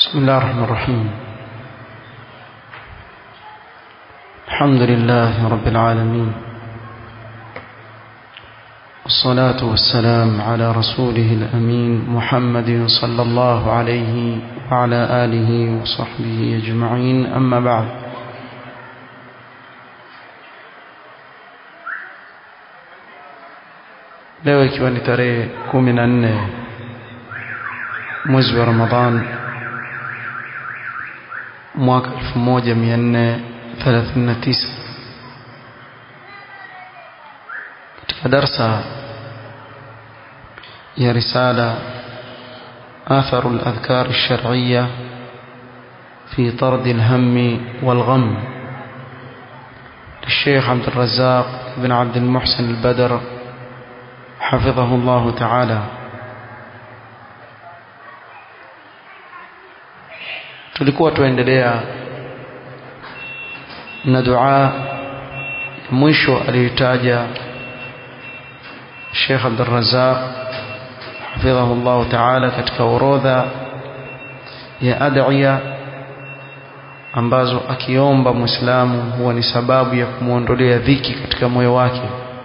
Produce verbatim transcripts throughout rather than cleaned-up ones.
بسم الله الرحمن الرحيم. الحمد لله رب العالمين، والصلاة والسلام على رسوله الأمين محمد صلى الله عليه وعلى آله وصحبه أجمعين، أما بعد. leo ikiwa ni tarehe kumi na nne mwezi wa Ramadhan mwaka elfu moja mia nne thelathini na tisa, katika darsa ya risala آثار الأذكار الشرعية في طرد الهم والغم للشيخ عبد الرزاق بن عبد المحسن البدر حفظه الله تعالى. tulikuwa tuendelea na dua mwisho aliyotaja Sheikh Abdul Razzaq hafidhahu Allah ta'ala katika orodha ya adhiya ambazo akiomba Muislamu huwa ni sababu ya kumuondolea dhiki katika moyo wake.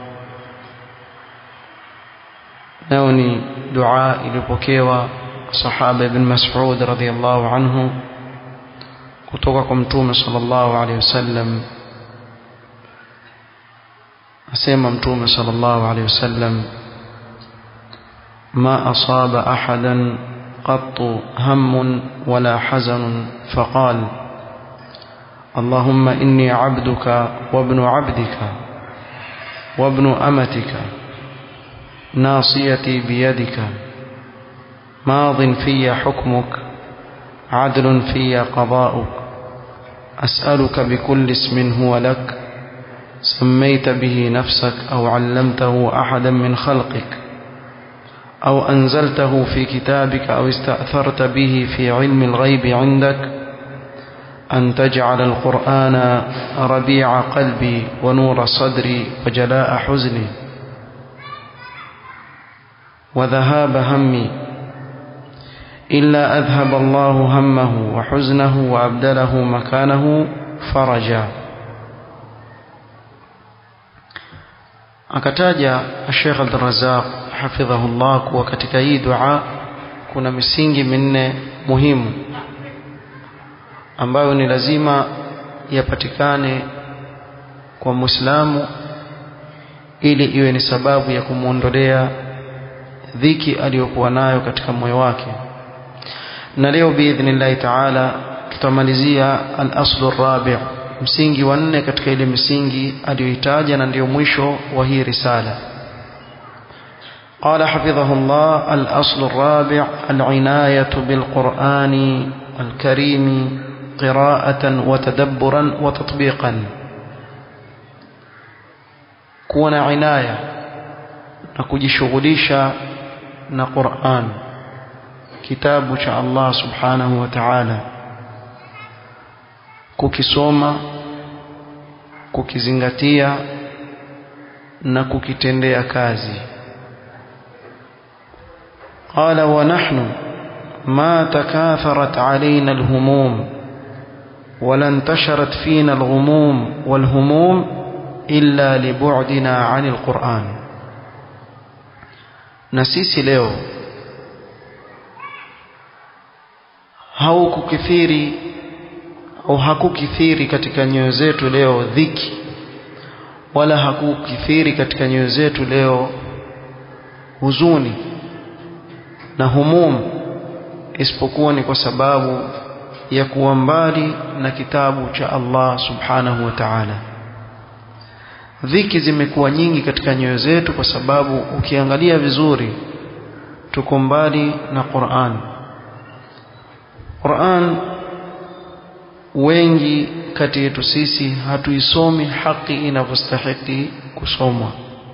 Nao ni dua iliyopokewa sahaba ibn Mas'ud radhiyallahu anhu kutoka kwa Mtume sallallahu alayhi wasallam. Asema Mtume sallallahu alayhi wasallam: ما أصاب أحدا قط هم ولا حزن فقال اللهم إني عبدك وابن عبدك وابن أمتك ناصيتي بيدك ماض في حكمك عدل في قضاؤك أسألك بكل اسم هو لك سميت به نفسك أو علمته أحدا من خلقك أو أنزلته في كتابك أو استأثرت به في علم الغيب عندك أن تجعل القرآن ربيع قلبي ونور صدري وجلاء حزني وذهاب همي إلا أذهب الله همه وحزنه وأبدله مكانه فرجا. akataja Sheikh Abdul Razzaq hafidhahu Allah kuwa katika hii dua kuna misingi minne muhimu ambayo ni lazima yapatikane kwa Muislamu ili iwe ni sababu ya kumuondolea dhiki aliyokuwa nayo katika moyo wake. Na leo biidhnillah ta'ala tutamalizia al-aslu ar-rabi', msingi wa nne katika ile misingi aliyoitaja na ndio mwisho wa hii risala. قال حفظه الله: الأصل الرابع العناية بالقرآن الكريم قراءة وتدبرا وتطبيقا. كون عناية نكجشغليشا na Qur'an, kitabu cha Allah subhanahu wa ta'ala, kukisoma, kukizingatia na kukitendea kazi. qala wa nahnu ma takatharat alaina alhumum wala intasharat fina alghumum walhumum illa libu'dina 'anil Qur'an. na sisi leo haukukithiri au hakukithiri katika nyoyo zetu leo dhiki, wala hakukithiri katika nyoyo zetu leo huzuni na humum, isipokuwa ni kwa sababu ya kuwa mbali na kitabu cha Allah subhanahu wa ta'ala. Dhiki zimekuwa nyingi katika nyoyo zetu kwa sababu ukiangalia vizuri tuko mbali na Qur'an. Qur'an wengi kati yetu sisi hatuisomi haki inavyostahili kusomwa.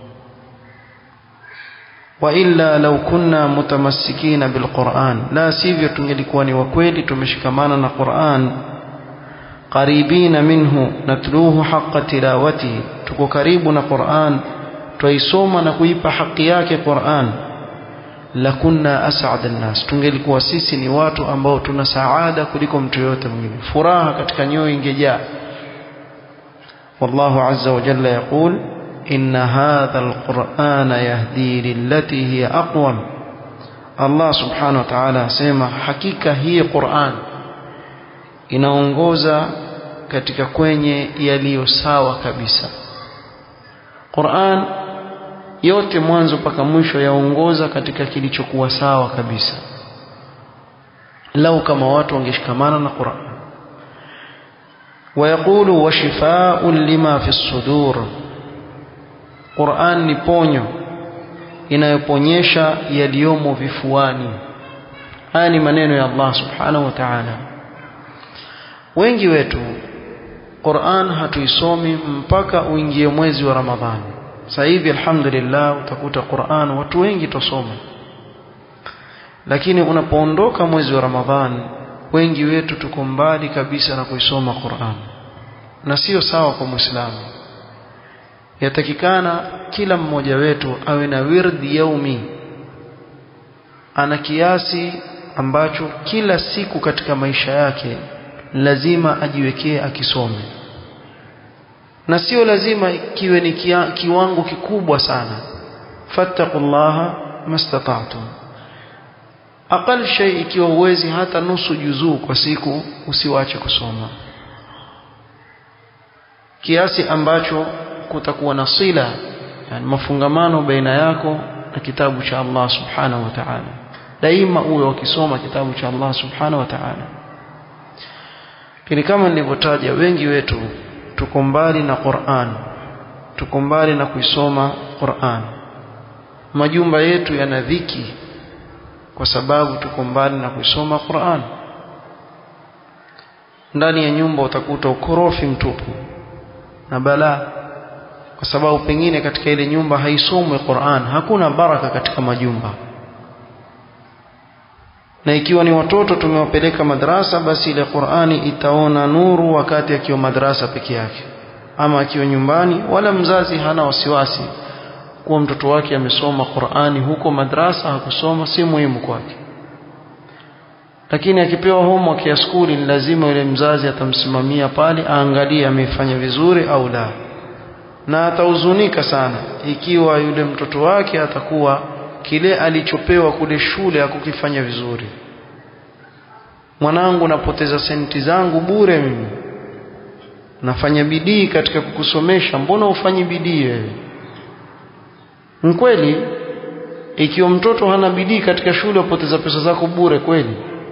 wa illa law kunna mutamassikina bilquran, la sivyo tungelikuwa ni wakweli tumeshikamana na Qur'an. qaribina minhu natluhu haqqa tilawati, tuko karibu na Qur'an, tuisoma na kuipa haki yake Qur'an. lakunna as'ad an-nas, tungelikuwa sisi ni watu ambao tuna saada kuliko mtu yote mwingine, furaha katika nyoyo ingejaa. wallahu azza wa jalla yaqul inna hadha al-qur'ana yahdi lillati hiya aqwam. Allah subhanahu wa ta'ala asema hakika hii Qur'an inaongoza katika kwenye yaliyo sawa kabisa. Qur'an yote mwanzo mpaka mwisho yaongoza katika kilichokuwa sawa kabisa. Lau kama watu wangeshikamana na Qur'an. ويقول وشفاء لما في الصدور. Qur'an ni ponyo inayoponyesha yaliyomo vifuani. Haya ni maneno ya Allah subhanahu wa ta'ala. Wengi wetu Qur'an hatuisomi mpaka uingie mwezi wa Ramadhani. Sasa hivi alhamdulillah utakuta Qur'an watu wengi tusoma, lakini unapoondoka mwezi wa Ramadhani wengi wetu tuko mbali kabisa na kuisoma Qur'an, na sio sawa kwa Muislamu. Yatakikana kila mmoja wetu awe na wirdi yaumi, ana kiasi ambacho kila siku katika maisha yake lazima ajiwekee akisome, na sio lazima kiwe ni kia, kiwango kikubwa sana. fattaqullaha mastata'tum, aqal shay ikiwa uwezi hata nusu juzuu kwa siku usiwache kusoma, kiasi ambacho kutakuwa na sila, yani mafungamano baina yako na kitabu cha Allah subhanahu wa ta'ala. Daima uwe ukisoma kitabu cha Allah subhanahu wa ta'ala. Kini kama nilivyotaja, wengi wetu tuko mbali na Qur'an, tuko mbali na kuisoma Qur'an. Majumba yetu yana dhiki kwa sababu tuko mbali na kuisoma Qur'an. Ndani ya nyumba utakuta ukorofi mtupu na balaa, kwa sababu pengine katika ile nyumba haisomwi Qur'an. Hakuna baraka katika majumba. Na ikiwa ni watoto tumewapeleka madrasa, basi ile Qur'ani itaona nuru wakati akiwa madrasa peke yake, ama akiwa nyumbani. Wala mzazi hana wasiwasi kuwa mtoto wake amesoma Qur'ani huko madrasa, hakusoma si muhimu kwake. Lakini akipewa homework ya skuli, ni lazima yule mzazi atamsimamia pale aangalie amefanya vizuri au la, na atahuzunika sana ikiwa yule mtoto wake atakuwa kile alichopewa kule shule hakukifanya vizuri. Mwanangu, napoteza senti zangu bure mimi, nafanya bidii katika kukusomesha, mbona ufanyi bidii wewe? Mkweli ikiwa mtoto hana bidii katika shule upoteza pesa zako bure kweli?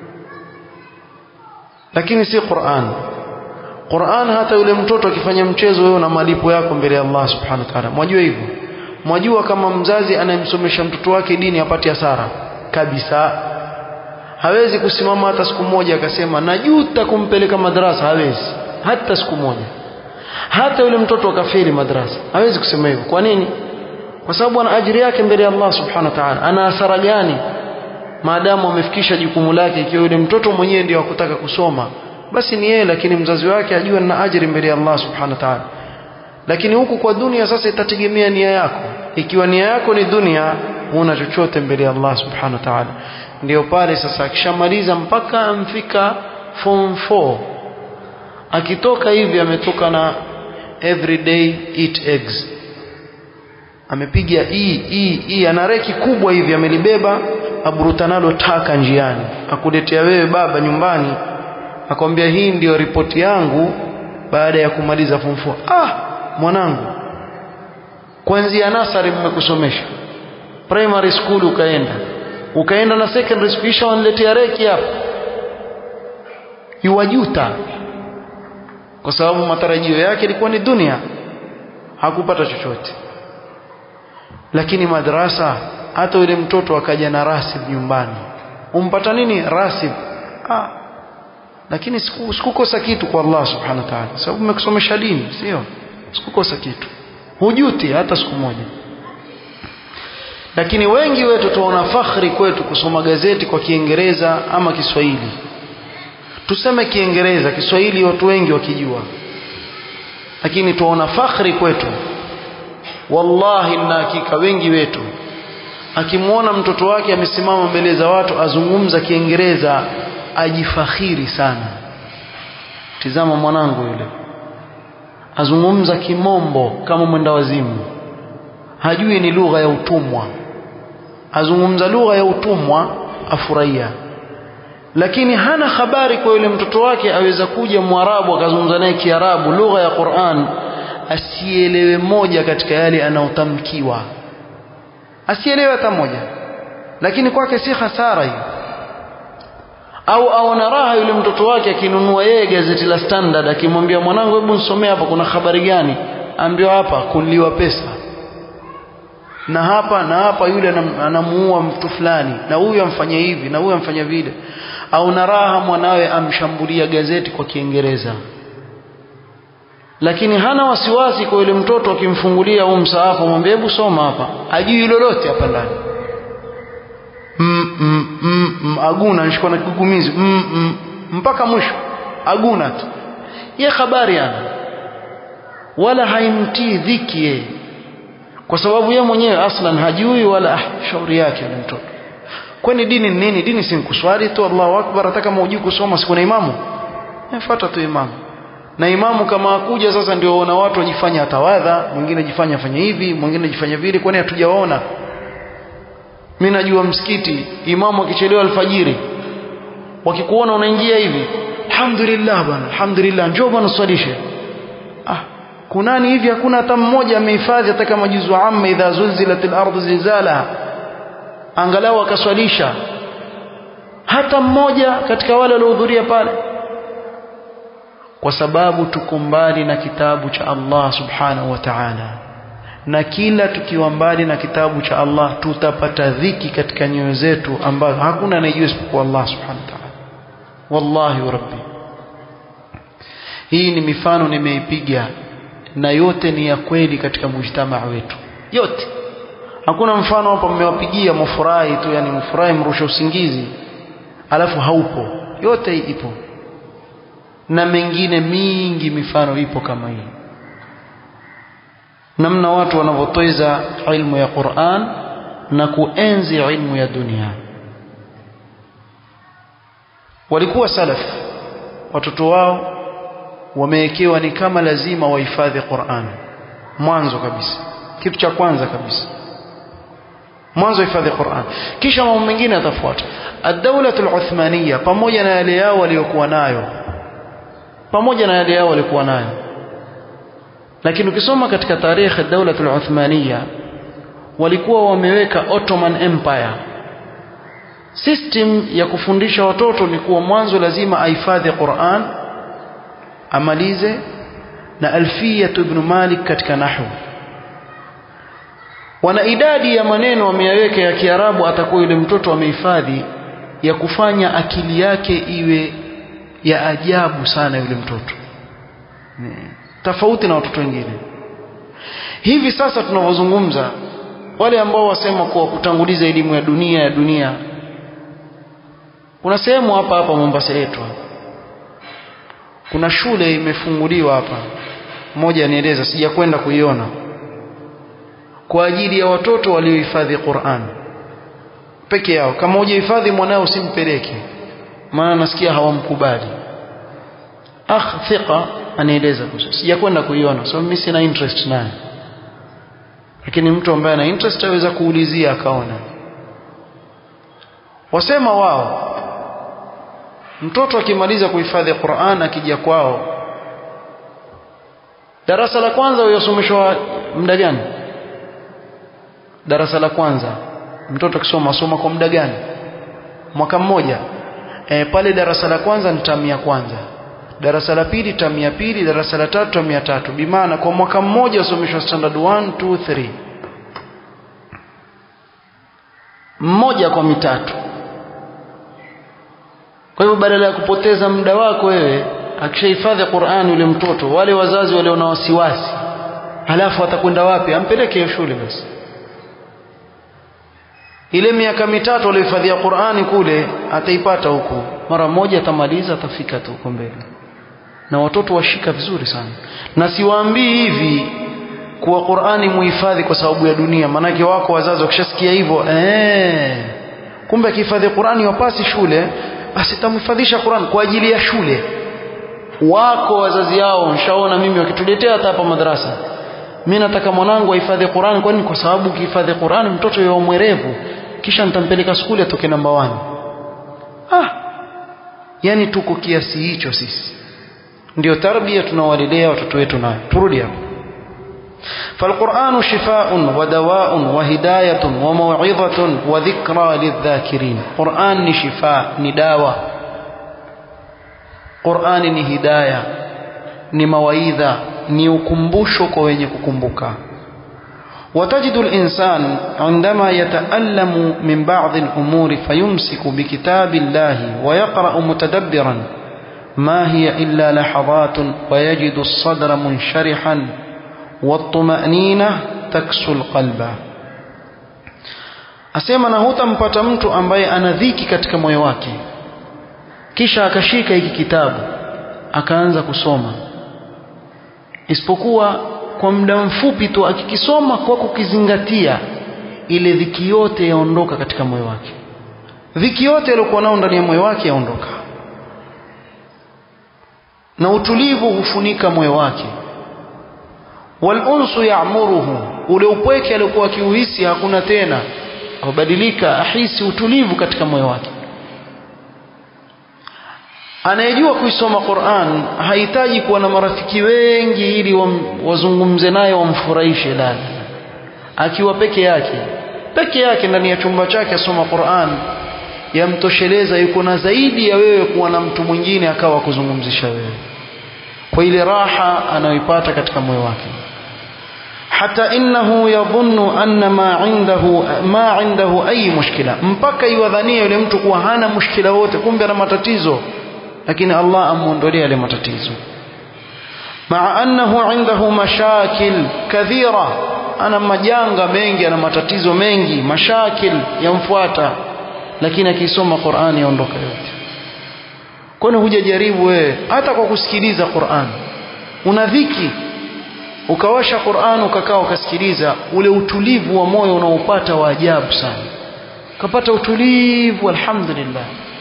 Lakini si Qur'an. Qur'an hata yule mtoto akifanya mchezo, wewe una malipo yako mbele ya Allah subhanahu wa ta'ala. Mwajua hivyo? Mwajua kama mzazi anayemsomesha mtoto wake dini apate hasara kabisa? Hawezi kusimama hata siku moja akasema najuta kumpeleka madrasa. Hawezi hata siku moja. Hata yule mtoto akafeli madrasa hawezi kusema hivyo. Kwa nini? Kwa sababu ana ajira yake mbele ya Allah subhanahu wa ta'ala. Ana hasara gani maadamu amefikisha jukumu lake? Ikiwa yule mtoto mwenyewe ndio hakutaka kusoma, basi ni yeye, lakini mzazi wake ajua na ajira mbele ya Allah subhanahu wa ta'ala. Lakini huku kwa dunia sasa itategemea nia yako. Ikiwa nia yako ni dunia, huna chochote mbele ya Allah subhanahu wa ta'ala. Ndio pale sasa akishamaliza mpaka amfika form four, akitoka hivi ametoka na everyday eat eggs, amepiga e e e, ana reki kubwa hivi amelibeba, aburuta nalo taka njiani, akuletea wewe baba nyumbani, akwambia hii ndio ripoti yangu baada ya kumaliza form four. Ah, mwanangu, kuanzia nasari mmekusomesha, primary school ukaenda, ukaenda na secondary school, kisha waniletea reki hapa. Yuwajuta kwa sababu matarajio yake ilikuwa ni dunia, hakupata chochote. Lakini madrasa, hata yule mtoto akaja na rasib nyumbani, umpata nini rasib? Ah, lakini sikukosa kitu kwa Allah subhanahu wa ta'ala, sababu umekusomesha dini, sio? Sikukosa kitu, hujuti hata siku moja. Lakini wengi wetu tuona fakhri kwetu kusoma gazeti kwa Kiingereza ama Kiswahili. Tuseme Kiingereza, Kiswahili watu wengi wakijua, lakini tuona fakhri kwetu. Wallahi na hakika wengi wetu akimwona mtoto wake amesimama mbele za watu azungumza Kiingereza ajifakhiri sana. Tizama mwanangu yule azungumza kimombo kama mwenda wazimu, hajui ni lugha ya utumwa, azungumza lugha ya utumwa afurahia. Lakini hana habari kwa yule mtoto wake aweza kuja Mwarabu akazungumza naye Kiarabu, lugha ya Qur'an, asielewe moja katika yale anaotamkiwa, asielewe hata moja, lakini kwake si hasara hiyo. Au aona raha yule mtoto wake akinunua yeye gazeti la Standard, akimwambia mwanangu hebu nisomee hapa kuna habari gani, ambiwa hapa kuliwa pesa na hapa na hapa, yule anamuua mtu fulani na huyu amfanya hivi na huyu amfanya vile. Au na raha mwanawe amshambulia gazeti kwa Kiingereza, lakini hana wasiwasi kwa yule mtoto akimfungulia huu msaafu mwambie hebu soma hapa, hajui lolote hapa ndani. mm, mm, mm, mm, aguna anashikwa na kigugumizi mm, mm, mpaka mwisho aguna tu ye habari ana, wala haimtii dhiki yeye, kwa sababu yeye mwenyewe aslan hajui wala ah, shauri yake yule mtoto. Kwani dini ni nini? Dini si kuswali tu Allahu Akbar, hata kama hujui kusoma siku na imamu fuata tu imamu. Na imamu kama akuja sasa ndio waona watu wajifanya atawadha, mwingine jifanya afanye hivi, mwingine jifanya vile, kwani hatujaona? Mimi najua msikiti imamu akichelewa alfajiri, wakikuona unaingia hivi, alhamdulillah bwana, alhamdulillah njoo bwana swalishe. Ah, kunani hivi? Hakuna hata mmoja amehifadhi hata kama juzu amma idha zulzilatil ardu zilzalaha, angalau akaswalisha hata mmoja katika wale waliohudhuria pale. Kwa sababu tuko mbali na kitabu cha Allah subhanahu wa ta'ala, na kila tukiwa mbali na kitabu cha Allah tutapata dhiki katika nyoyo zetu ambayo hakuna anayejua isipokuwa Allah subhanahu wa ta'ala. Wallahi rabbi, hii ni mifano nimeipiga na yote ni ya kweli katika mujtamaa wetu yote. Hakuna mfano hapa mmewapigia mfurahi tu, yani mfurahi mrusha usingizi alafu haupo, yote hii ipo, na mengine mingi mifano ipo kama hii. Namna watu wanavyotoeza ilmu ya Qur'an na kuenzi ilmu ya dunia. Walikuwa salaf watoto wao wamewekewa ni kama lazima wahifadhi Qur'an mwanzo kabisa, kitu cha kwanza kabisa mwanzo hifadhi Qur'an, kisha mambo mengine yatafuata. Ad-dawla al-Uthmaniyya pamoja na yale yao waliokuwa nayo pamoja na yale yao walikuwa nayo lakini ukisoma katika tarehe ad-dawla al-Uthmaniyya walikuwa wameweka Ottoman Empire system ya kufundisha watoto. Ni kuwa mwanzo lazima ahifadhi Qur'an, amalize na Alfiya ibn Malik katika nahwu. Wana idadi ya maneno wameyaweka ya Kiarabu atakuwa yule mtoto amehifadhi, ya kufanya akili yake iwe ya ajabu sana yule mtoto, tofauti na watoto wengine. Hivi sasa tunavyozungumza, wale ambao wasema kwa kutanguliza elimu ya dunia ya dunia, kuna sehemu hapa hapa Mombasa yetu kuna shule imefunguliwa hapa, mmoja nieleza, sijakwenda kuiona, kwa ajili ya watoto waliohifadhi Qur'an peke yao. Kama hujahifadhi mwanao usimpeleke, maana nasikia hawamkubali. Akh thika anieleza kuhusu, sijakwenda kuiona so mimi sina interest naye, lakini mtu ambaye ana interest aweza kuulizia akaona. Wasema wao mtoto akimaliza kuhifadhi Qur'an akija kwao, darasa la kwanza uyasomeshwa muda gani? Darasa la kwanza mtoto akisoma soma kwa muda gani? Mwaka mmoja. E, pale darasa la kwanza ni tamu ya kwanza, darasa la pili tamu ya pili, darasa la tatu tamu ya tatu. Bimaana kwa mwaka mmoja usomeshwa standard one two three, mmoja kwa mitatu. Kwa hivyo badala ya kupoteza muda wako wewe akishahifadhi Qur'an yule mtoto, wale wazazi wale wana wasiwasi, halafu atakwenda wapi? Ampeleke shule basi. Ile miaka mitatu aliyohifadhia Qur'ani kule ataipata huko mara moja, atamaliza atafika tu huko mbele, na watoto washika vizuri sana. Na siwaambii hivi kuwa Qur'ani muhifadhi kwa sababu ya dunia. Manake wako wazazi wakishasikia hivyo, eh kumbe akihifadhi Qur'ani wapasi shule, basi tamhifadhisha Qur'an kwa ajili ya shule. Wako wazazi yao nishaona mimi wakituletea hata hapa madrasa, mimi nataka mwanangu ahifadhi Qur'an. Kwani kwa sababu ukihifadhi Qur'an mtoto yeye mwerevu, kisha nitampeleka shule atoke namba moja. Ah, yani tuko kiasi hicho sisi. Ndio tarbia tunawalelea watoto wetu nayo. Turudi hapo. فالقرآن شفاء ودواء وهداية وموعظة وذكرى للذاكرين. قرآن شفاء نداوة، قرآن هداية نموعظة نيكمبوشو كويني ككمبوكا. وتجد الإنسان عندما يتألم من بعض الأمور فيمسك بكتاب الله ويقرأ متدبرا ما هي إلا لحظات ويجد الصدر منشرحا والطمأنينة تكسو القلب. asema na hutampata mtu ambaye ana dhiki katika moyo wake kisha akashika hiki kitabu akaanza kusoma, isipokuwa kwa muda mfupi tu akikisoma kwa kukizingatia, ile dhiki yote yaondoka katika moyo wake. Dhiki yote iliyokuwa nao ndani ya moyo wake yaondoka, na utulivu hufunika moyo wake. والأنس يعمره, ule upweke aliokuwa akiuhisi hakuna tena, kubadilika, ahisi utulivu katika moyo wake. Anayejua kuisoma Qur'an hahitaji kuwa na marafiki wengi ili wazungumze naye wamfurahishe. La, akiwa peke yake peke yake ndani ya chumba chake asoma Qur'an yamtosheleza, yuko na zaidi ya wewe kuwa na mtu mwingine akawa kuzungumzisha wewe kwa ile raha anayoipata katika moyo wake. hata innahu yadhunnu anna ma indahu ma indahu ay mushkila, mpaka iwadhania yule mtu kuwa hana mushkila wote, kumbe ana matatizo, lakini Allah amuondolea yale matatizo. maa annahu indahu mashakil kathira, ana majanga mengi, ana matatizo mengi, mashakil yamfuata, lakini akisoma Qur'ani yaondoka yote. Kwani hujajaribu wewe hata kwa kusikiliza Qur'an? Una dhiki, ukawasha Qur'an ukakaa ukasikiliza, ule utulivu wa moyo unaopata wa ajabu sana, ukapata utulivu, alhamdulillah.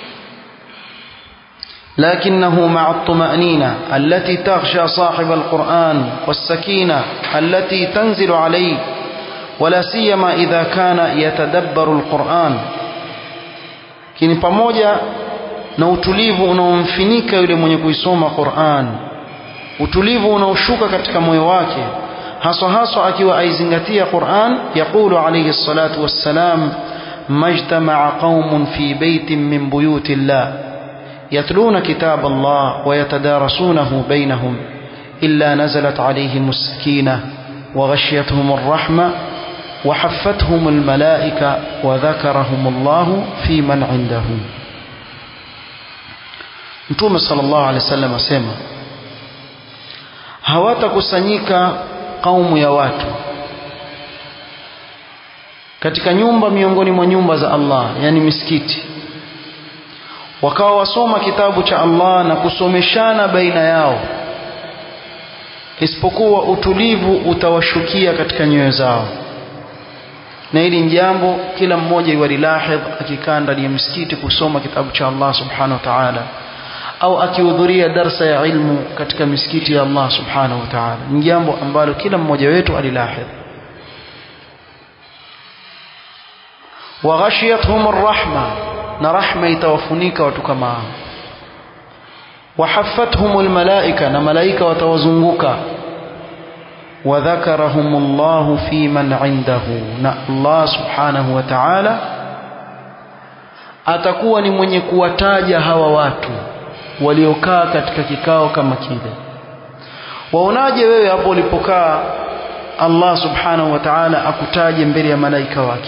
لكنه مع الطمأنينة التي تغشى صاحب القرآن والسكينة التي تنزل عليه، ولا سيما إذا كان يتدبر القرآن. kini pamoja na utulivu unaomfinika yule mwenye kuisoma Qur'an, utulivu unaoshuka katika moyo wake, haswa haswa akiwa aizingatia Qur'an. Yaqulu alayhi salatu wassalam, majtama'a qaumun fi baytin min buyuti llah yatluna kitab Allah wa yatadarasunahu bainahum illa nazalat alayhim as-sakinah wa ghashiyatuhum ar-rahmah wa haffathum al-malaika wa dhakarahum Allah fi man 'indahu. Mtume sallallahu alaihi wasallam asema, hawatakusanyika kaumu ya watu katika nyumba miongoni mwa nyumba za Allah, yani misikiti, wakawa wasoma kitabu cha Allah na kusomeshana baina yao, isipokuwa utulivu utawashukia katika nyoyo zao. Na hili ni jambo kila mmoja yualilahidh akikaa ndani ya msikiti kusoma kitabu cha Allah subhanahu wa ta'ala, au akihudhuria darsa ya ilmu katika misikiti ya Allah subhanahu wa ta'ala, ni jambo ambalo kila mmoja wetu alilahidh. wa ghashiyatuhum ar-rahma, na rahma itawafunika watu kama hao. wa haffathum al-malaika, na malaika watawazunguka. wa dhakarahum Allah fi man 'indahu, na Allah subhanahu wa ta'ala atakuwa ni mwenye kuwataja hawa watu waliokaa katika kikao kama kile. Waonaje wewe hapo ulipokaa Allah subhanahu wa ta'ala akutaje mbele ya malaika wake?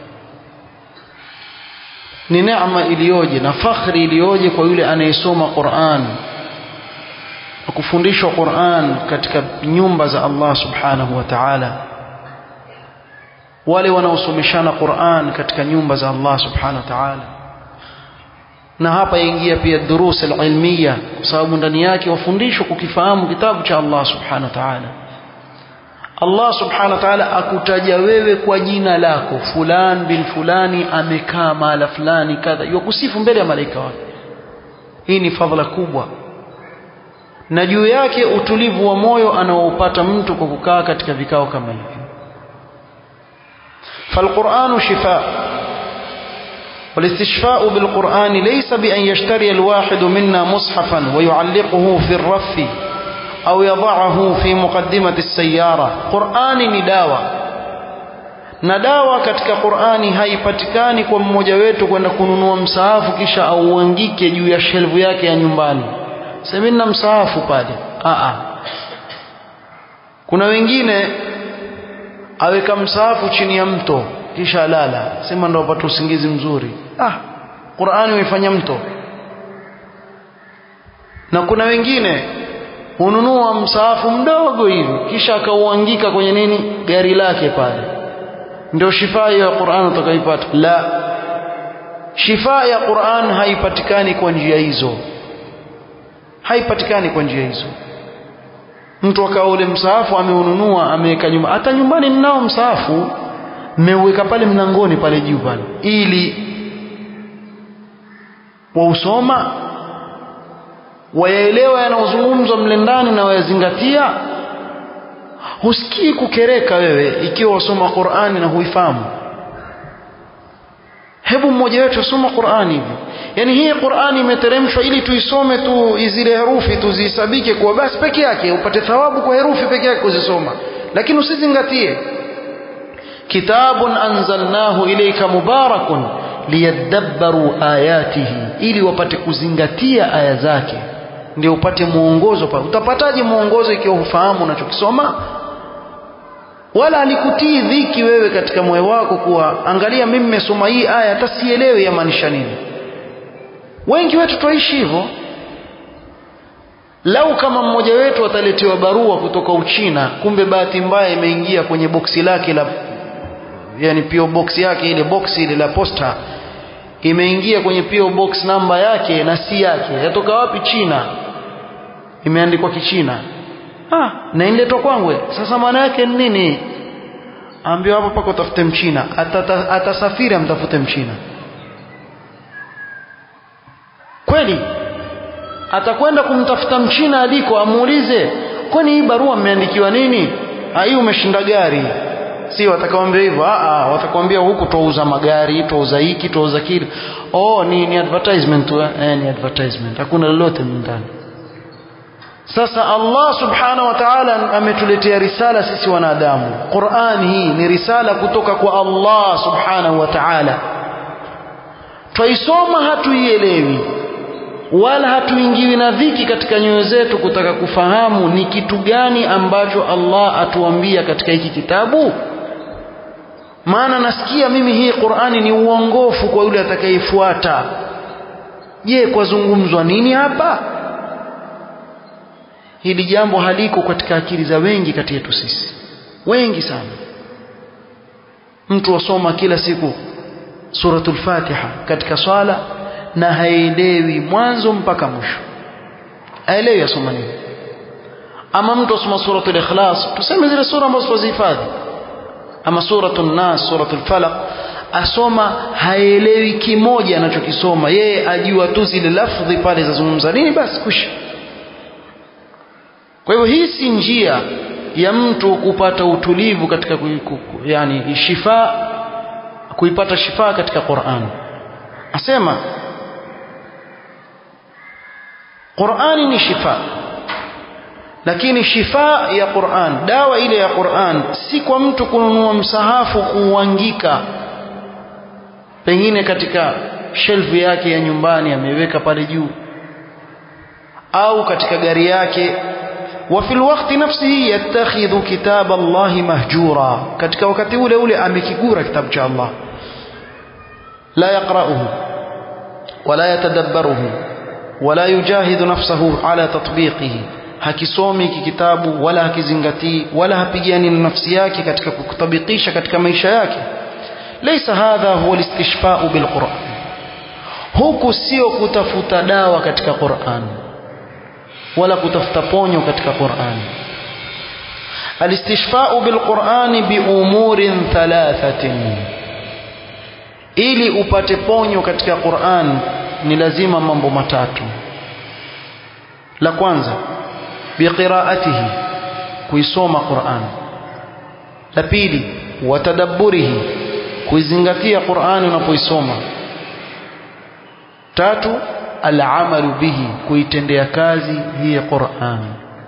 Ni neema iliyoje na fakhri iliyoje kwa yule anayesoma Qur'an, kufundishwa Qur'an katika nyumba za Allah subhanahu wa ta'ala, wale wanaosomeshana Qur'an katika nyumba za Allah subhanahu wa ta'ala. Na hapa yaingia pia durus al-ilmiya, kwa sababu ndani yake wafundishwa kukifahamu kitabu cha Allah subhanahu wa ta'ala. Allah subhanahu wa ta'ala akutaja wewe kwa jina lako, fulan bin fulani amekaa mahala fulani kadha, yukusifu mbele ya malaika wake. Hii ni fadhila kubwa, na juu yake utulivu wa moyo anaoupata mtu kwa kukaa katika vikao kama hivi. فالقرآن شفاء، والاستشفاء بالقرآن ليس بأن يشتري الواحد منا مصحفا ويعلقه في الرف أو يضعه في مقدمة السيارة. قرآن نداوة نداوة katika Qur'ani haipatikani kwa mmoja wetu kwenda kununua msahafu kisha auangike juu ya shelfu yake ya nyumbani, semina msahafu pale. a a kuna wengine aweka msahafu chini ya mto kisha lala, sema ndio apate usingizi mzuri. Ah, Qur'ani imefanya mto. Na kuna wengine ununua msahafu mdogo hivi kisha akauangika kwenye nini, gari lake pale, ndio shifa ya Qur'an utakaipata. La, shifa ya Qur'an haipatikani kwa njia hizo, haipatikani kwa njia hizo. Mtu akaule msahafu ameununua ameweka nyumba, hata nyumbani ninao msahafu mmeuweka pale mlangoni pale juu pale, ili wausoma wayaelewa yanayozungumzwa mle ndani na wayazingatia. Husikii kukereka wewe ikiwa wasoma Qur'ani na huifahamu. Hebu mmoja wetu asoma Qur'ani hivi, yani hii Qur'ani imeteremshwa ili tuisome tu zile herufi tuzisabike kwa basi peke yake, upate thawabu kwa herufi peke yake kuzisoma, lakini usizingatie. Kitabun anzalnahu ilayka mubarakun liyadabbaru ayatihi, ili wapate kuzingatia aya zake, ndio upate muongozo pale. Utapataje muongozo ikiwa hufahamu unachokisoma? Wala alikutii dhiki wewe katika moyo wako kuwa angalia mimi nimesoma hii aya hata sielewi yamaanisha nini. Wengi wetu tuishi hivyo. Lau kama mmoja wetu ataletewa barua kutoka Uchina, kumbe bahati mbaya imeingia kwenye boksi lake la, yani P O box yake, ile box ile la posta imeingia kwenye P O box namba yake na si yake, yatoka wapi? China, imeandikwa Kichina. Ah, na inaletwa kwangu. Sasa maana yake ni nini? Ambiwa hapo pako tafute Mchina, atata, atasafiri amtafute Mchina. Kweli atakwenda kumtafuta Mchina aliko, amuulize kwani hii barua mmeandikiwa nini? Ah, hii umeshinda gari. Si watakwambia hivyo. Ah ah, watakwambia huku tuuza magari, tuuza hiki, tuuza kile. Oh, ni ni advertisement tu. Eh, ni advertisement. Hakuna lolote ndani. Sasa Allah subhanahu wa ta'ala ametuletea risala sisi wanadamu. Qur'an hii ni risala kutoka kwa Allah subhanahu wa ta'ala. Tuisoma hatuielewi wala hatuingiwi na dhiki katika nyoyo zetu kutaka kufahamu ni kitu gani ambacho Allah atuambia katika hiki kitabu. Maana nasikia mimi hii Qur'ani ni uongofu kwa yule atakayefuata. Je, kwa zungumzwa nini hapa? Hili jambo haliko katika akili za wengi kati yetu sisi. Wengi sana. Mtu wasoma kila siku suratul Fatiha katika swala na haelewi mwanzo mpaka mwisho. Haelewi asoma nini. Ama mtu asoma suratul Ikhlas, tuseme zile sura ambazo tuzihifadhi. Ama suratul Nas, suratul Falaq, asoma haelewi kimoja anachokisoma. Yeye ajua tu zile lafdhi pale zazungumza nini, basi kushi. Kwa hivyo hii si njia ya mtu kupata utulivu katika kuiku, yani shifa, kuipata shifa katika Qur'an. Asema Qur'ani ni shifa, lakini shifa ya Qur'an, dawa ile ya Qur'an si kwa mtu kununua msahafu kuuangika pengine katika shelfu yake ya nyumbani ameweka pale juu, au katika gari yake. وفي الوقت نفسه يتخذ كتاب الله مهجورا, katika wakati ule ule amekigura kitabu cha Allah, la yaqra'uhu wala yatadabbaruhu wala yujahidu nafsahu ala tatbiqihi, hakisomi hiki kitabu wala hakizingatii wala hapigani na nafsi yake katika kutabikisha katika maisha yake. Laysa hadha huwa alistishfa'u bilquran, huku sio kutafuta dawa katika Qur'an wala kutafuta ponyo katika Qur'an. alistishfa'u bilqur'ani biumurin thalathatin, ili upate ponyo katika Qur'an ni lazima mambo matatu. La kwanza biqira'atihi, kuisoma Qur'an. La pili watadabburihi, kuizingatia Qur'an unapoisoma. Tatu al'amalu bihi, kuitendea kazi hii Qur'an.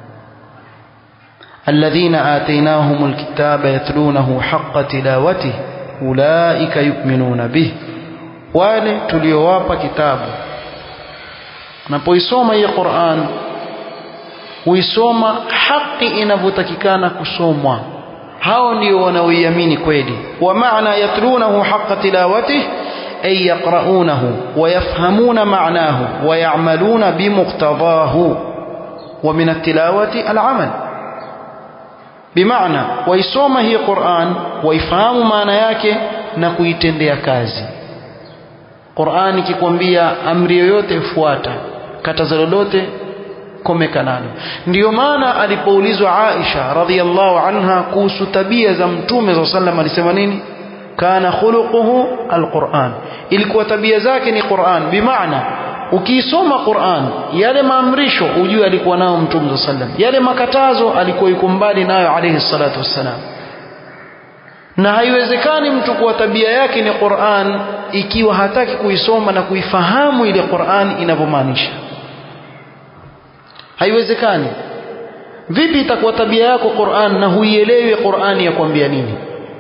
alladhina atainahumul kitaba yatlunahu haqqa tilawatihi ulaika yu'minuna bihi, wale tuliowapa kitabu unapoisoma hii Qur'an uisoma haki inavyotakikana kusomwa, hao ndio wanaoiamini kweli. Wa maana yatlunahu haqqa tilawatihi ay yaqra'unahu wa yafhamuna ma'nahu wa ya'maluna bimuqtadahu, wa min at-tilawati al-'amal. Bimaana waisoma hii Qur'an, waifahamu maana yake na kuitendea kazi. Qur'an ikikwambia amri yoyote fuata, katazo lolote komeka nalo. Ndiyo maana alipoulizwa Aisha radhiyallahu anha kuhusu tabia za Mtume sallallahu alayhi wasallam alisema nini? Kana khuluquhu alquran, ilikuwa tabia zake ni Qur'an. Bimaana ukiisoma Qur'an, yale maamrisho ujue alikuwa nao Mtume sallallahu alayhi wasallam, yale makatazo alikuwa yuko mbali nayo alayhi salatu wassalam. Na haiwezekani mtu kuwa tabia yake ni Qur'an ikiwa hataki kuisoma na kuifahamu ile Qur'an inavyomaanisha. Haiwezekani. Vipi itakuwa tabia yako Qur'an na huielewi Qur'an ya kuambia nini?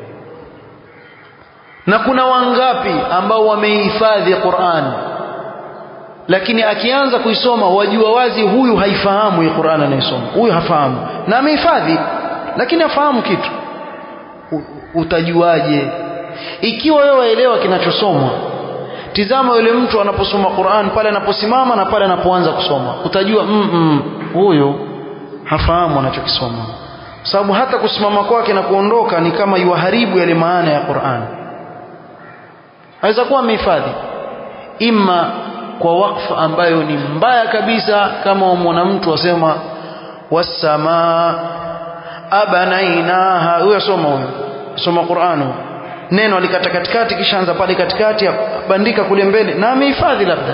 Na kuna wangapi ambao wamehifadhi Qur'an lakini akianza kuisoma wajua wazi huyu haifahamu hii Qur'an anayosoma, huyu hafahamu, na amehifadhi lakini hafahamu kitu. Utajuaje ikiwa wewe waelewa kinachosomwa? Tizama yule mtu anaposoma Qur'an, pale anaposimama na pale anapoanza kusoma, utajua mm -mm, huyo hafahamu anachokisoma, sababu hata kusimama kwake na kuondoka ni kama yuharibu yale maana ya Qur'an. Haweza kuwa amehifadhi imma kwa wakfu ambayo ni mbaya kabisa, kama mwana mtu asema was-samaa abanainaha, huyo soma huyo soma Qur'an, neno alikata katikati kisha anza pale katikati bandika kule mbele, na amehifadhi labda.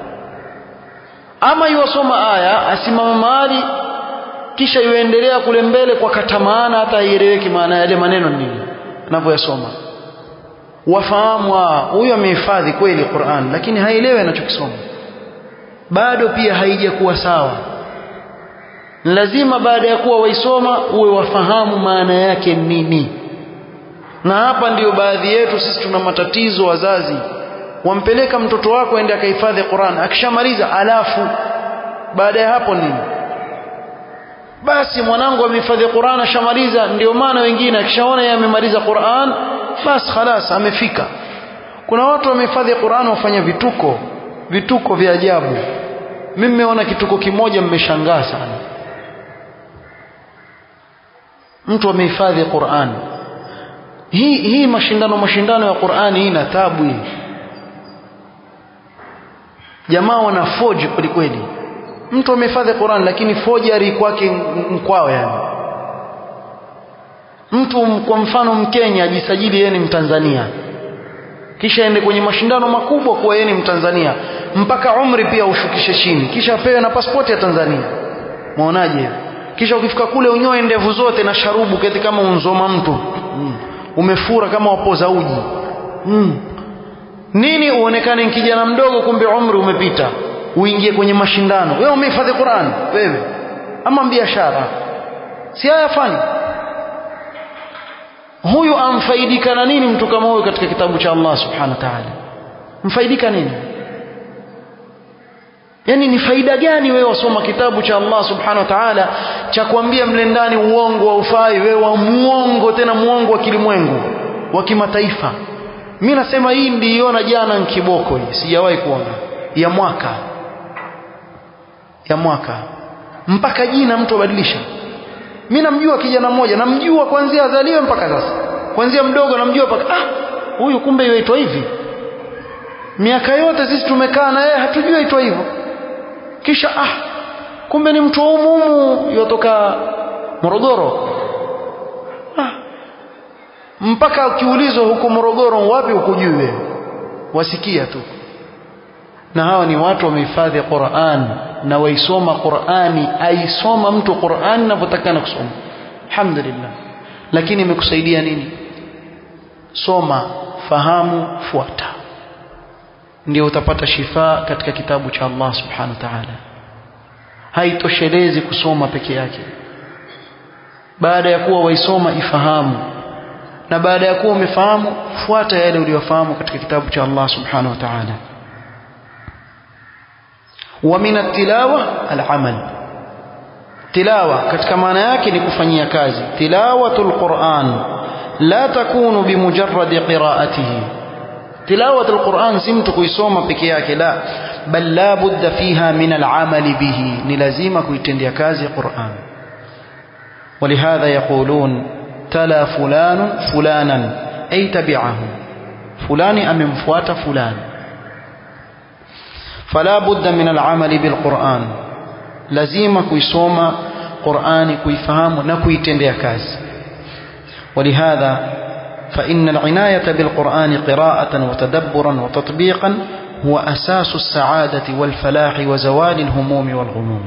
Ama yuwasoma aya asimama mahali kisha yuendelea kule mbele kwa kata maana hata haieleweki maana yale maneno nini anavyoyasoma. Wafahamu huyo amehifadhi kweli Qur'an lakini haielewi anachokisoma, bado pia haijakuwa sawa. Lazima baada ya kuwa waisoma uwe wafahamu maana yake nini. Na hapa ndiyo baadhi yetu sisi tuna matatizo. Wazazi wampeleka mtoto wako aende akahifadhi Qur'an, akishamaliza alafu baada ya hapo nini? Basi mwanangu amehifadhi Qur'an ashamaliza. Ndio maana wengine akishaona yeye amemaliza Qur'an basi خلاص amefika. Kuna watu wamehifadhi Qur'an wafanya vituko vituko vya ajabu. Mimi nimeona kituko kimoja mmeshangaa sana. Mtu amehifadhi Qur'an, hii hii mashindano mashindano ya Qur'ani hii na tabu hii. Jamaa wana forge kweli kweli. Mtu amehifadhi Qur'an lakini forgery kwake mkwao yani. Mtu kwa mfano Mkenya ajisajili yeye ni Mtanzania, kisha ende kwenye mashindano makubwa kwa yeye ni Mtanzania, mpaka umri pia ushukishe chini, kisha apewe na pasipoti ya Tanzania. Muonaje? Kisha ukifika kule unyoe ndevu zote na sharubu keti kama unzoma mtu. Mm. Umefura kama wapoza uji. Mm. Nini uonekane kijana mdogo kumbe umri umepita, uingie kwenye mashindano. Wewe umehifadhi Qur'an wewe ama biashara? Si haya fani. Huyu amfaidika na nini mtu kama huyu katika kitabu cha Allah subhanahu wa ta'ala? Mfaidika nini? Yani ni faida gani wewe wasoma kitabu cha Allah subhanahu wa ta'ala cha kuambia mle ndani uongo wa ufai, wewe wa muongo, tena muongo wa kilimwengu wa kimataifa? Mimi nasema hii ndiona jana nkiboko hii, sijawahi kuona ya mwaka ya mwaka mpaka jina mtu abadilisha. Mimi namjua kijana mmoja, namjua kuanzia azaliwe mpaka sasa, kuanzia mdogo namjua mpaka ah huyu kumbe yaitwa hivi. Miaka yote sisi tumekaa na yeye hatujui yaitwa hivyo, kisha ah kumbe ni mtu umumu yotoka Morogoro, mpaka ukiulizwa huko Morogoro wapi ukujui wewe wasikia tu. Na hawa ni watu wamehifadhi Qur'an na waisoma Qur'ani, aisoma mtu Qur'an anavyotakana kusoma, alhamdulillah. Lakini imekusaidia nini? Soma, fahamu, fuata, ndio utapata shifa katika kitabu cha Allah subhanahu wa ta'ala. Haitoshelezi kusoma peke yake, baada ya kuwa waisoma ifahamu, na baada ya kuwa umefahamu fuata yale uliyofahamu katika kitabu cha Allah subhanahu wa ta'ala. Wa min at-tilawa al-amal, tilawa katika maana yake ni kufanyia kazi. Tilawatul Qur'an la takunu bimujarrad qira'atihi, tilawatul Qur'an si mtu kuisoma peke yake, la bal la budda fiha min al-amali bihi, ni lazima kuitendea kazi Qur'an. ولهذا يقولون تلا فلان فلانا أي تبعه، فلان أممفوات فلان. فلا بد من العمل بالقرآن، لازم كيسوم قرآن كيفهم نكويتندي كاز. ولهذا فإن العناية بالقرآن قراءة وتدبرا وتطبيقا هو أساس السعادة والفلاح وزوال الهموم والغموم.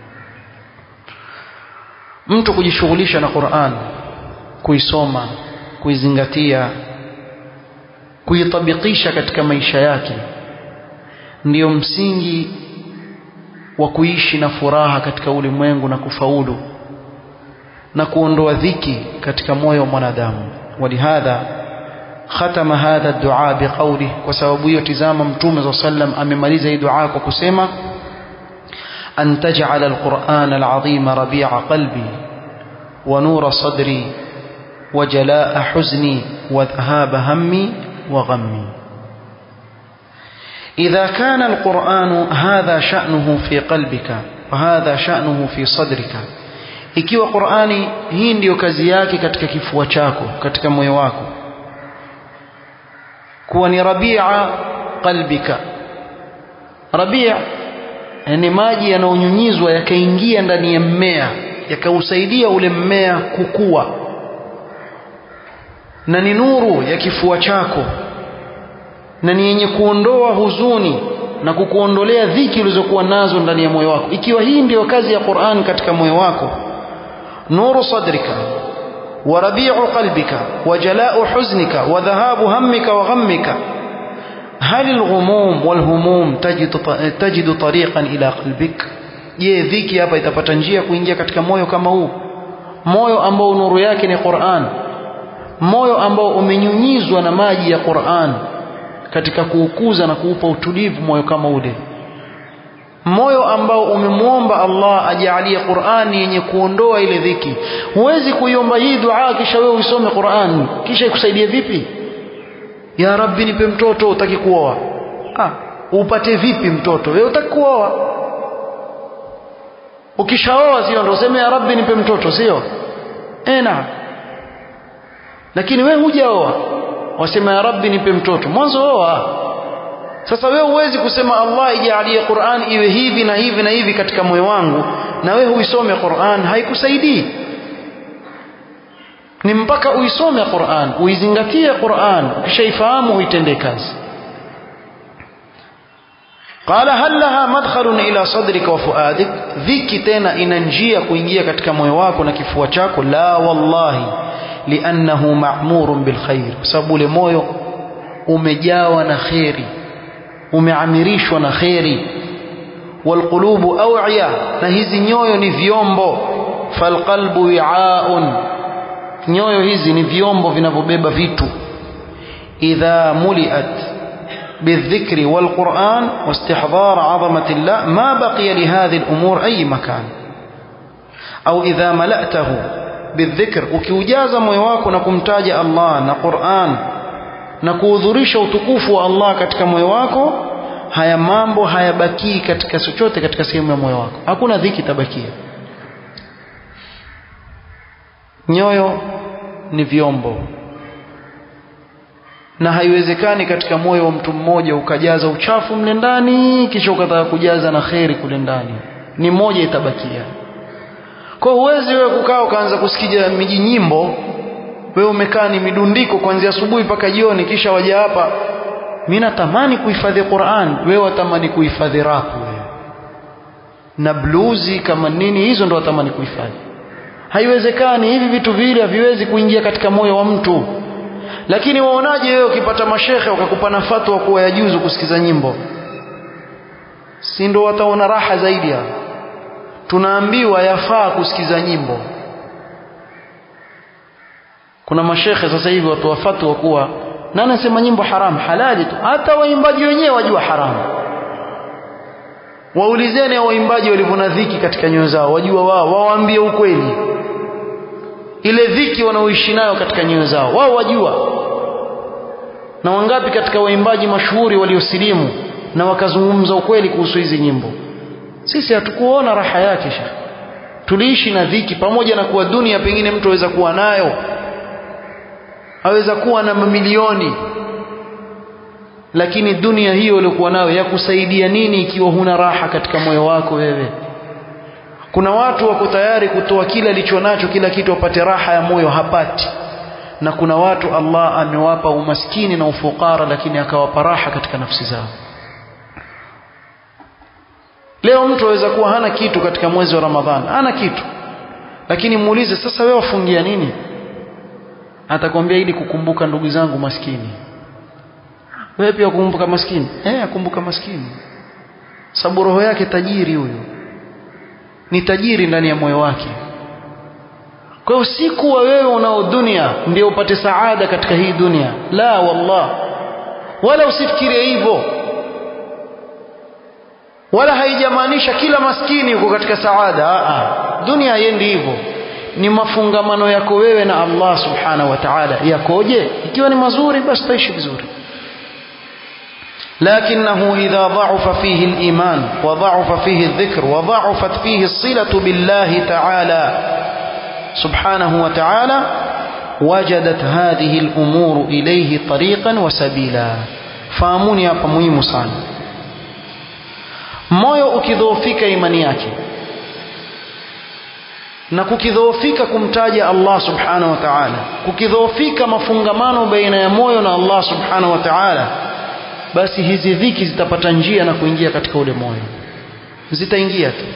mtu kujishughulisha na Qur'an, kuisoma, kuizingatia, kuitabikisha katika maisha yake, ndio msingi wa kuishi na furaha katika ulimwengu na kufaulu na kuondoa dhiki katika moyo wa mwanadamu. Walihadha khatama hadha ad-du'a biqawlihi, kwa sababu hiyo tizama Mtume صلى الله عليه وسلم amemaliza hii dua kwa kusema أن تجعل القرآن العظيم ربيع قلبي ونور صدري وجلاء حزني وذهاب همي وغمي. إذا كان القرآن هذا شأنه في قلبك وهذا شأنه في صدرك, ikiwa Qur'ani hii ndio kazi yake katika kifua chako, katika moyo wako, kuwa ni rabi'a qalbika. Rabi' ni maji yanayonyunyizwa yakaingia ndani ya mmea yakausaidia ule mmea kukua, na ni nuru ya kifua chako, na ni yenye kuondoa huzuni na kukuondolea dhiki ulizokuwa nazo ndani ya moyo wako. Ikiwa hii ndio kazi ya Qur'an katika moyo wako, nuru sadrika wa rabi'u qalbika wa jala'u huznika wa dhahabu hammika wa ghammika, هل الغموم والهموم تجد تجد طريقا إلى قلبك؟ je, dhiki hapa itapata njia kuingia katika moyo kama huu, moyo ambao nuru yake ni Qur'an, moyo ambao umenyunyizwa na maji ya Qur'an katika kuukuza na kuupa utulivu moyo kama ule, moyo ambao umemuomba Allah ajalie Qur'an yenye kuondoa ile dhiki. Huwezi kuiomba hii dua kisha wewe usome Qur'an, kisha ikusaidie vipi? Ya Rabbi nipe mtoto, utaki kuoa. Ah, upate vipi mtoto? Wewe utaki kuoa. Ukishaoa sio ndio useme ya Rabbi nipe mtoto, sio? Eh, na. Lakini wewe hujaoa, wasema ya Rabbi nipe mtoto. Mwanzo oa. Sasa wewe huwezi kusema Allah ijalie Qur'an iwe hivi na hivi na hivi katika moyo wangu, na wewe huisome Qur'an, haikusaidii. Ni mpaka uisome Qur'an, uizingatie Qur'an, ukishaifahamu uitende kazi. Qala hal laha madkhalun ila sadrika wa fuadik, dhiki tena ina njia kuingia katika moyo wako na kifua chako? La wallahi, liannahu ma'murun bil khair, sababu ule moyo umejawa na khairi, umeamirishwa na khairi. Wal qulubu aw'iya, na hizi nyoyo ni vyombo. Fal qalbu wi'aun, nyoyo hizi ni vyombo vinavyobeba vitu. Idha muliat بالذكر والقرآن واستحضار عظمة الله ما بقي لهذه الأمور أي مكان. أو إذا ملأته بالذكر, ukiujaza moyo wako na kumtaja Allah na Qur'an na kuudhurisha utukufu wa Allah katika moyo wako, haya mambo hayabaki katika chochote katika sehemu ya moyo wako, hakuna dhiki tabakia. Nyoyo ni vyombo, na haiwezekani katika moyo wa mtu mmoja ukajaza uchafu mle ndani kisha ukataka kujaza na khairi kule ndani, ni moja itabakia. Kwa huwezi wewe kukaa ukaanza kusikia miji nyimbo wewe umekaa ni midundiko kuanzia asubuhi mpaka jioni, kisha waje hapa mimi natamani kuhifadhi Qur'an, wewe watamani kuhifadhi rapu wewe na bluzi kama nini, hizo ndo watamani kuhifadhi. Haiwezekani, hivi vitu vile haviwezi kuingia katika moyo wa mtu. Lakini waonaje wewe ukipata mashehe wakakupa na fatwa kuwa yajuzu kusikiza nyimbo? Si ndo wataona raha zaidi hapo? Tunaambiwa yafaa kusikiza nyimbo. Kuna mashehe sasa hivi watu wafatwa kuwa na anasema nyimbo haram, halali tu. Hata waimbaji wenyewe wajua haramu. Waulizeni waimbaji walivuna dhiki katika nyoyo zao, wajua wao, wawaambie ukweli. Ile dhiki wanaoishi nayo katika nyoyo zao, wao wajua. Na wangapi katika waimbaji mashuhuri waliosilimu na wakazungumza ukweli kuhusu hizi nyimbo? Sisi hatukuona raha yake shekhi. Tuliishi na dhiki, pamoja na kuwa dunia pengine mtu aweza kuwa nayo, aweza kuwa na mamilioni, lakini dunia hiyo uliokuwa nayo ya kusaidia nini ikiwa huna raha katika moyo wako wewe? Kuna watu wako tayari kutoa kila alichonacho, kila kitu apate raha ya moyo, hapati. Na kuna watu Allah amewapa umaskini na ufukara, lakini akawapa raha katika nafsi zao. Leo mtu aweza kuwa hana kitu katika mwezi wa Ramadhani, hana kitu, lakini muulize sasa wewe wafungia nini? Atakwambia ili kukumbuka ndugu zangu maskini. Wewe pia kukumbuka maskini? Eh, akumbuka maskini. Sababu roho yake tajiri huyo. Ni tajiri ndani ya moyo wake. Kwa hiyo si kuwa wewe unao dunia ndio upate saada katika hii dunia. La wallah. Wala usifikirie hivyo. Wala haijamaanisha kila maskini yuko katika saada. Aa, dunia haiendi hivyo. Ni mafungamano yako wewe na Allah subhanahu wa ta'ala yakoje? Ikiwa ni mazuri basi taishi vizuri. لكنه إذا ضعف فيه الإيمان وضعف فيه الذكر وضعفت فيه الصلة بالله تعالى سبحانه وتعالى وجدت هذه الأمور إليه طريقا وسبيلا. فاموني hapa muhimu sana. Moyo ukidhoofika imani yake na kukidhoofika kumtaja Allah subhanahu wa ta'ala, kukidhoofika mafungamano baina ya moyo na Allah subhanahu wa ta'ala, basi hizi dhiki zitapata njia na kuingia katika ule moyo, zitaingia tu.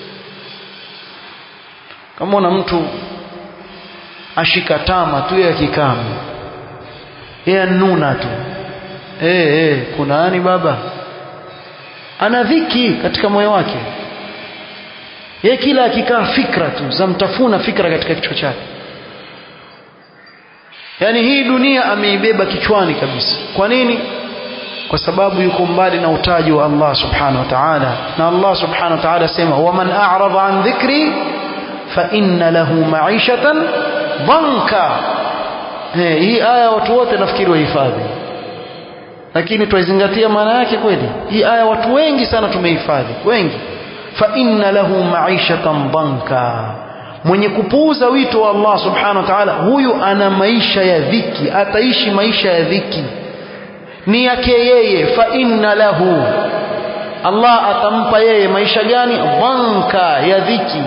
Kama una mtu ashika tama tu ya kikamu, yeye anuna tu, eh eh kuna nani baba, ana dhiki katika moyo wake, yeye kila akikaa fikra tu zamtafuna fikra katika kichwa chake. Yani hii dunia ameibeba kichwani kabisa. Kwa nini? Kwa sababu yuko mbali na utaji wa Allah subhanahu wa ta'ala. Na Allah subhanahu wa ta'ala sema waman a'rada an dhikri fa inna lahu ma'ishatan dhanka. Hey, hii aya watu wote nafikiri wahifadhi, lakini tuizingatia maana yake kweli? Hii aya watu wengi sana tumehifadhi, wengi. Fa inna lahu ma'ishatan dhanka, mwenye kupuuza wito wa Allah subhanahu wa ta'ala, huyu ana maisha ya dhiki, ataishi maisha ya dhiki. Ni yake yeye, fa inna lahu, Allah atampa yeye maisha gani? Dhanka, ya dhiki.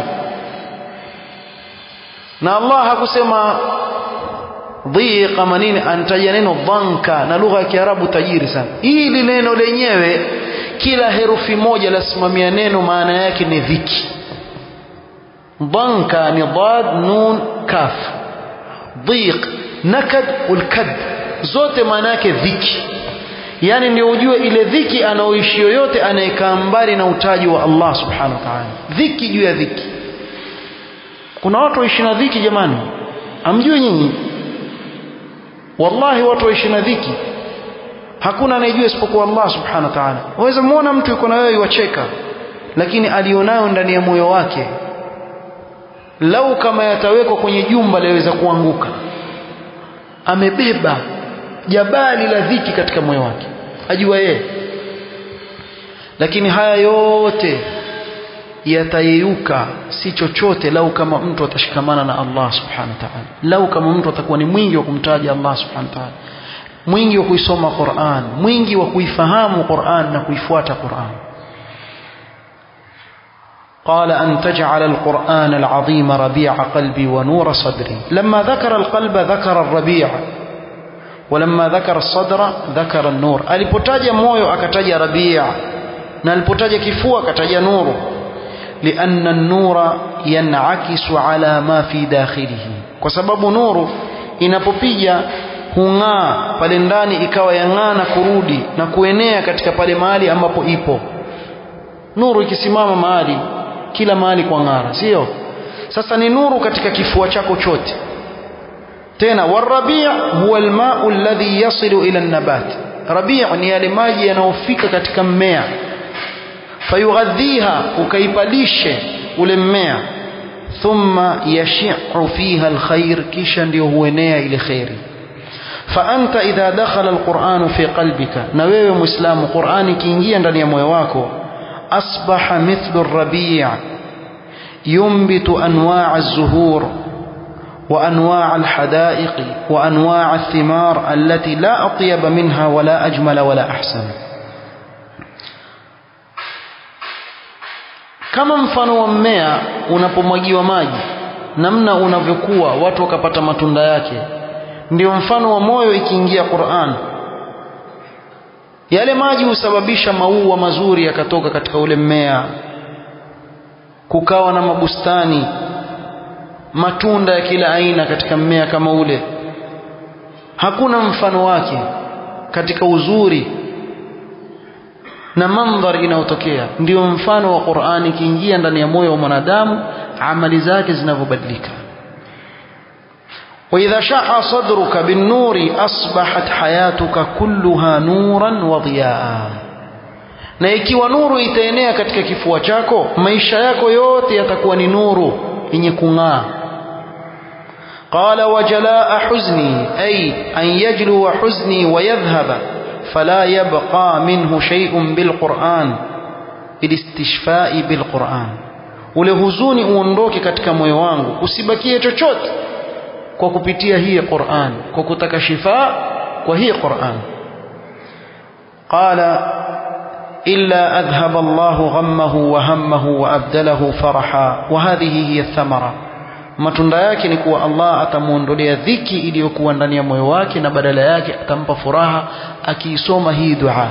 Na Allah hakusema dhiqa manini, antaja neno dhanka, na lugha ya Kiarabu tajiri sana. Hili neno lenyewe kila herufi moja lasimamia neno maana yake ni dhiki. Dhanka ni dad nun kaf, dhiq nakad ulkad, zote maana yake dhiki. Yani ndio ujue ile dhiki anaoishi yoyote anayekaa mbali na utaji wa Allah subhanahu wa ta'ala. Dhiki juu ya dhiki. Kuna watu waishi na dhiki jamani, amjue nyinyi? Wallahi watu waishi na dhiki, hakuna anayejua isipokuwa Allah subhanahu wa ta'ala. Waweza muona mtu yuko na wewe yuacheka, lakini alionayo ndani ya moyo wake, lau kama yatawekwa kwenye jumba laweza kuanguka. Amebeba jabali la dhiki katika moyo wake, ajua yeye. Lakini haya yote yatayeyuka, si chochote lau kama mtu atashikamana na Allah subhanahu wa ta'ala. Lau kama mtu atakuwa ni mwingi wa kumtaja Allah subhanahu wa ta'ala, mwingi wa kuisoma Qur'an, mwingi wa kuifahamu Qur'an na kuifuata Qur'an. قال أن تجعل القرآن العظيم ربيع قلبي ونور صدري. لما ذكر القلب ذكر الربيع، ولما ذكر الصدر ذكر النور. alipotaja moyo akataja rabi', na alipotaja kifua akataja nuru. لأن النور ينعكس على ما في داخله, kwa sababu nuru inapopiga hung'aa pale ndani ikawa yang'aa na kurudi na kuenea katika pale mahali ambapo ipo. Nuru ikisimama mahali, kila mahali kwa ng'ara, sio? Sasa ni nuru katika kifua chako chote. Tena warabi' huwa alma'u alladhi yasilu ila an-nabat. Rabi' ni yale maji yanayofika katika mmea, fayughadhiha, ukaipalishe ule mmea, thumma yashi'u fiha alkhair, kisha ndio huenea ile khairi. Fa anta idha dakhala alquran fi qalbika, na wewe muislamu Qur'ani kiingia ndani ya moyo wako, asbaha mithlu ar-rabi' yumbitu anwa' az-zuhur wa anwa' al-hadaiq wa anwa' ath-thimar allati la atyab minha wala ajmala wala ahsan. Kama mfano wa mmea unapomwagiwa maji, namna unavyokuwa watu wakapata matunda yake, ndio mfano wa moyo ikiingia Qur'an. Yale maji husababisha maua mazuri yakatoka katika ule mmea, kukawa na mabustani, matunda ya kila aina katika mmea kama ule. Hakuna mfano wake katika uzuri na mandhari inayotokea. Ndio mfano wa Qur'ani kiingia ndani ya moyo wa mwanadamu, amali zake zinavyobadilika. وإذا شع صدرك بالنور أصبحت حياتك كلها نورا وضياء. na ikiwa nuru itaenea katika kifua chako, maisha yako yote yatakuwa ni nuru yenye kung'aa. قال وجلاء حزني أي أن يجلو حزني ويذهب فلا يبقى منه شيء بالقرآن بالاستشفاء بالقرآن. ule huzuni uondoke katika moyo wangu, usibakie chochote, kwa kupitia hii Qur'an, kwa kutaka shifa kwa hii Qur'an. Qala illa adhhaba Allahu ghammahu wa hammahu wa abdalahu faraha wa hadhihi hiya thamara. Matunda yake ni kuwa Allah atamuondolea dhiki iliyokuwa ndani ya moyo wake na badala yake atampa furaha akiisoma hii dua.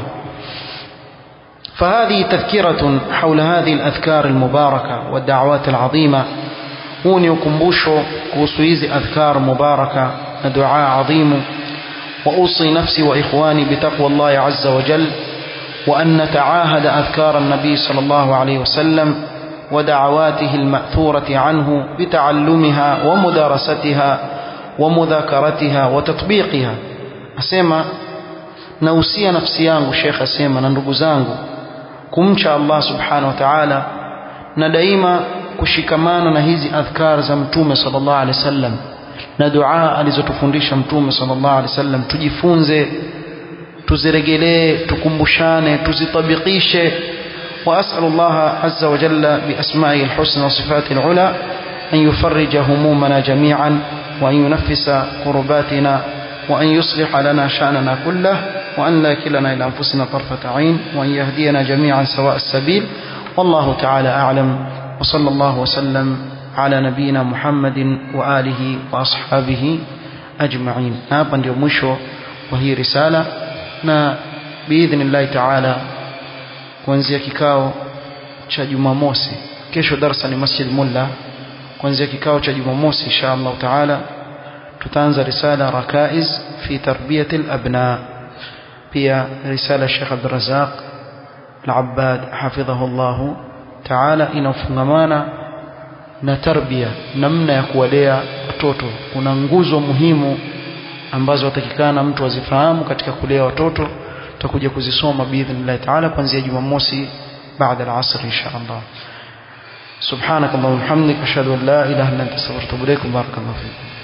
فهذه تذكرة حول هذه الأذكار المباركة والدعوات العظيمة. huu ni ukumbusho kuhusu hizi adhkar mubaraka na dua adhimu. وأوصي نفسي وإخواني بتقوى الله عز وجل وأن نتعاهد أذكار النبي صلى الله عليه وسلم ودعواته المأثورة عنه بتعلمها ومدارستها ومذاكرتها وتطبيقها. أسمى نوصي نفسي yangu Sheikh asema na ndugu zangu kumcha Allah subhanahu wa ta'ala na daima kushikamana na hizi adhkar za mtume sallallahu alaihi wasallam na dua alizotufundisha mtume sallallahu alaihi wasallam. Tujifunze, tuziregelee, tukumbushane, tuzitabikishe. وأسأل الله عز وجل بأسمائه الحسنى وصفاته العلى أن يفرج همومنا جميعا وأن ينفس كرباتنا وأن يصلح لنا شأننا كله وأن لا يكلنا إلى أنفسنا طرفة عين وأن يهدينا جميعا سواء السبيل. والله تعالى أعلم، وصلى الله وسلم على نبينا محمد وآله وأصحابه أجمعين. hapa ndio mwisho wa hii risala, na biidhnillah taala kuanzia kikao cha Jumamosi, kesho darasa ni Masjid Mulla, kuanzia kikao cha Jumamosi insha Allah taala tutaanza risala rakaiz fi tarbiyati al-abna. pia risala Sheikh Abdul Razzaq Al-Abbad hafidhahu Allah taala inafungamana na tarbia, namna ya kuwalea watoto. Kuna nguzo muhimu ambazo watakikana mtu azifahamu katika kulea watoto. tutakuja kuzisoma biidhnillah taala kuanzia Jumamosi baada al-asr insha Allah. subhanakallahumma wa bihamdika ashhadu an la ilaha illa anta astaghfiruka wa atubu ilaik. barakallahu fiik.